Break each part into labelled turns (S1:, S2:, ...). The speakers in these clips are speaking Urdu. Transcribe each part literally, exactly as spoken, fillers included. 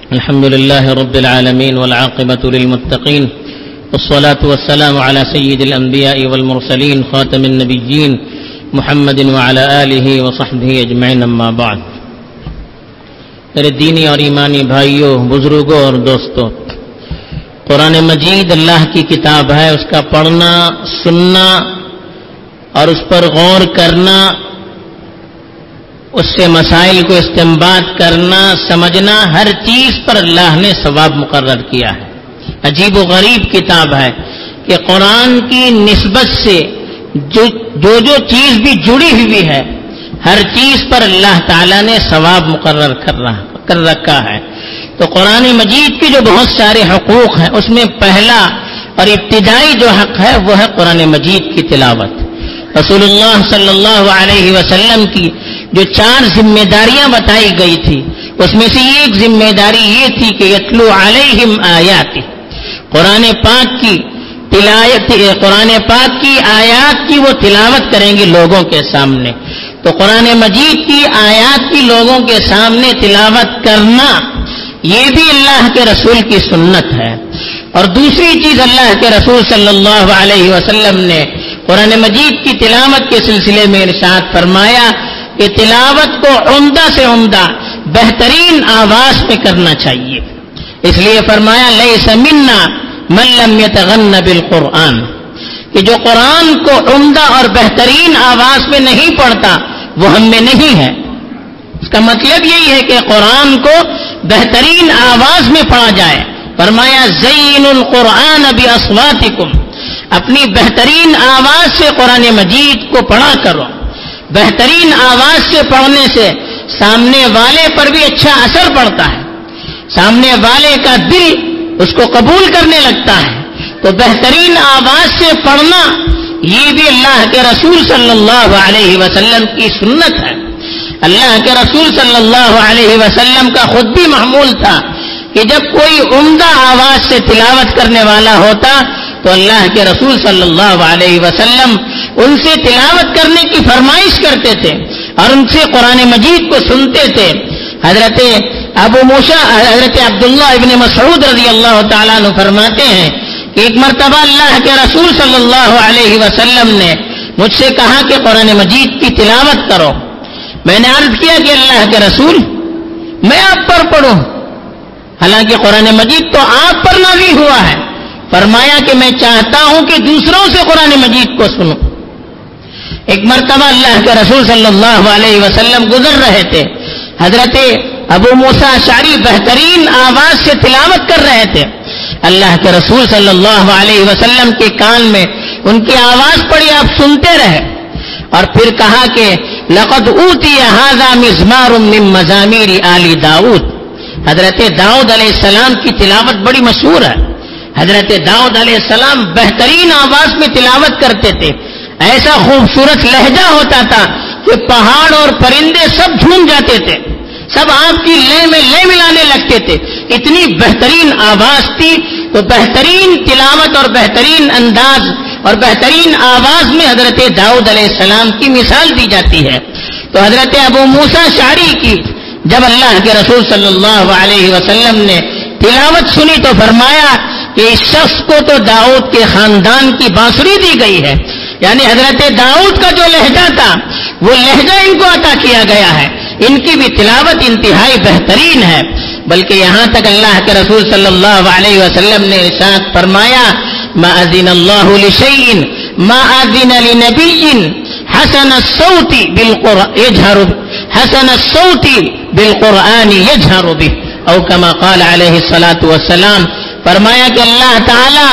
S1: الحمد لله رب العالمين والعاقبة للمتقين والصلاة والسلام على سيد الأنبياء والمرسلين خاتم النبيين محمد وعلى آله وصحبه أجمعين اما بعد. میرے دینی اور ایمانی بھائیوں، بزرگوں اور دوستوں، قرآن مجید اللہ کی کتاب ہے. اس کا پڑھنا، سننا اور اس پر غور کرنا، اس سے مسائل کو استنباط کرنا، سمجھنا، ہر چیز پر اللہ نے ثواب مقرر کیا ہے. عجیب و غریب کتاب ہے کہ قرآن کی نسبت سے جو جو, جو چیز بھی جڑی ہوئی ہے، ہر چیز پر اللہ تعالیٰ نے ثواب مقرر کر رہا کر رکھا ہے. تو قرآن مجید کے جو بہت سارے حقوق ہیں، اس میں پہلا اور ابتدائی جو حق ہے وہ ہے قرآن مجید کی تلاوت. رسول اللہ صلی اللہ علیہ وسلم کی جو چار ذمہ داریاں بتائی گئی تھی، اس میں سے ایک ذمہ داری یہ تھی کہ یتلو علیہم آیات، قرآن پاک کی تلاوت، قرآن پاک کی آیات کی وہ تلاوت کریں گے لوگوں کے سامنے. تو قرآن مجید کی آیات کی لوگوں کے سامنے تلاوت کرنا یہ بھی اللہ کے رسول کی سنت ہے. اور دوسری چیز اللہ کے رسول صلی اللہ علیہ وسلم نے قرآن مجید کی تلاوت کے سلسلے میں ارشاد فرمایا کہ تلاوت کو عمدہ سے عمدہ بہترین آواز میں کرنا چاہیے. اس لیے فرمایا لیس منا من لم یتغن بالقرآن، کہ جو قرآن کو عمدہ اور بہترین آواز میں نہیں پڑھتا وہ ہم میں نہیں ہے. اس کا مطلب یہی ہے کہ قرآن کو بہترین آواز میں پڑھا جائے. فرمایا زین القرآن باصواتکم، اپنی بہترین آواز سے قرآن مجید کو پڑھا کرو. بہترین آواز سے پڑھنے سے سامنے والے پر بھی اچھا اثر پڑتا ہے، سامنے والے کا دل اس کو قبول کرنے لگتا ہے. تو بہترین آواز سے پڑھنا یہ بھی اللہ کے رسول صلی اللہ علیہ وسلم کی سنت ہے. اللہ کے رسول صلی اللہ علیہ وسلم کا خود بھی معمول تھا کہ جب کوئی عمدہ آواز سے تلاوت کرنے والا ہوتا تو اللہ کے رسول صلی اللہ علیہ وسلم ان سے تلاوت کرنے کی فرمائش کرتے تھے اور ان سے قرآن مجید کو سنتے تھے. حضرت ابو موسیٰ حضرت عبداللہ ابن مسعود رضی اللہ تعالیٰ عنہ فرماتے ہیں کہ ایک مرتبہ اللہ کے رسول صلی اللہ علیہ وسلم نے مجھ سے کہا کہ قرآن مجید کی تلاوت کرو. میں نے عرض کیا کہ اللہ کے رسول، میں آپ پر پڑھوں، حالانکہ قرآن مجید تو آپ پر نازل ہوا ہے. فرمایا کہ میں چاہتا ہوں کہ دوسروں سے قرآن مجید کو سنوں. ایک مرتبہ اللہ کے رسول صلی اللہ علیہ وسلم گزر رہے تھے، حضرت ابو موسیٰ اشعری بہترین آواز سے تلاوت کر رہے تھے. اللہ کے رسول صلی اللہ علیہ وسلم کے کان میں ان کی آواز پڑی، آپ سنتے رہے اور پھر کہا کہ لقد اوتی ھذا مزمار من مزامیر آل داؤد. حضرت داؤد علیہ السلام کی تلاوت بڑی مشہور ہے. حضرت داؤد علیہ السلام بہترین آواز میں تلاوت کرتے تھے. ایسا خوبصورت لہجہ ہوتا تھا کہ پہاڑ اور پرندے سب جھوم جاتے تھے، سب آپ کی لے میں لے ملانے لگتے تھے. اتنی بہترین آواز تھی. تو بہترین تلاوت اور بہترین انداز اور بہترین آواز میں حضرت داؤد علیہ السلام کی مثال دی جاتی ہے. تو حضرت ابو موسیٰ اشعری کی جب اللہ کے رسول صلی اللہ علیہ وسلم نے تلاوت سنی تو فرمایا کہ اس شخص کو تو داؤد کے خاندان کی بانسری دی گئی ہے، یعنی حضرت داؤد کا جو لہجہ تھا وہ لہجہ ان کو عطا کیا گیا ہے. ان کی بھی تلاوت انتہائی بہترین ہے. بلکہ یہاں تک اللہ کے رسول صلی اللہ علیہ وسلم نے ارشاد فرمایا ما اذن اللہ لشیء ما اذن لنبی حسن الصوت بالقرآن یجہر حسن الصوت بالقرآن یجہر به، او کما قال علیہ الصلاۃ والسلام. فرمایا کہ اللہ تعالی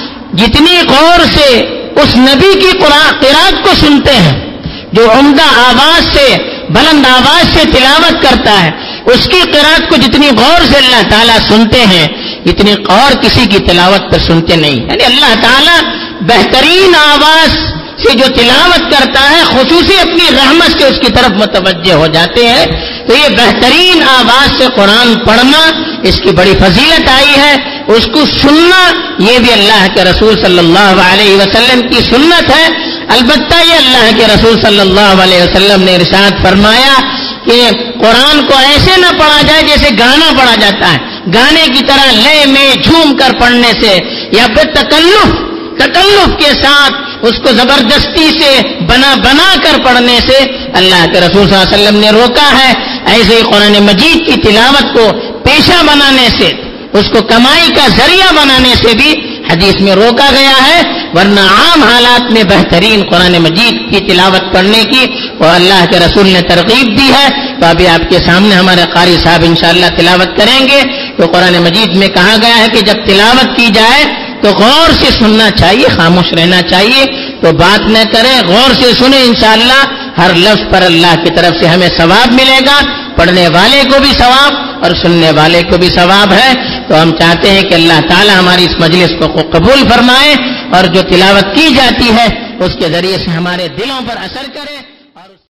S1: جتنی غور سے اس نبی کی قرآن کو سنتے ہیں جو عمدہ آواز سے، بلند آواز سے تلاوت کرتا ہے، اس کی قرآت کو جتنی غور سے اللہ تعالیٰ سنتے ہیں اتنی غور کسی کی تلاوت پر سنتے نہیں. یعنی اللہ تعالیٰ بہترین آواز سے جو تلاوت کرتا ہے خصوصی اپنی رحمت سے اس کی طرف متوجہ ہو جاتے ہیں. تو یہ بہترین آواز سے قرآن پڑھنا اس کی بڑی فضیلت آئی ہے. اس کو سننا یہ بھی اللہ کے رسول صلی اللہ علیہ وسلم کی سنت ہے. البتہ یہ اللہ کے رسول صلی اللہ علیہ وسلم نے ارشاد فرمایا کہ قرآن کو ایسے نہ پڑھا جائے جیسے گانا پڑھا جاتا ہے، گانے کی طرح لے میں جھوم کر پڑھنے سے یا پھر تکلف تکلف کے ساتھ اس کو زبردستی سے بنا بنا کر پڑھنے سے اللہ کے رسول صلی اللہ علیہ وسلم نے روکا ہے۔ ایسے ہی قرآن مجید کی تلاوت کو پیشہ بنانے سے، اس کو کمائی کا ذریعہ بنانے سے بھی حدیث میں روکا گیا ہے، ورنہ عام حالات میں بہترین قرآن مجید کی تلاوت پڑھنے کی اور اللہ کے رسول نے ترغیب دی ہے۔ تو ابھی آپ کے سامنے ہمارے قاری صاحب انشاءاللہ تلاوت کریں گے۔ تو قرآن مجید میں کہا گیا ہے کہ جب تلاوت کی جائے تو غور سے سننا چاہیے، خاموش رہنا چاہیے، تو بات نہ کریں، غور سے سنیں، انشاءاللہ ہر لفظ پر اللہ کی طرف سے ہمیں ثواب ملے گا، پڑھنے والے کو بھی ثواب اور سننے والے کو بھی ثواب ہے۔ تو ہم چاہتے ہیں کہ اللہ تعالی ہماری اس مجلس کو قبول فرمائے اور جو تلاوت کی جاتی ہے اس کے ذریعے سے ہمارے دلوں پر اثر کرے۔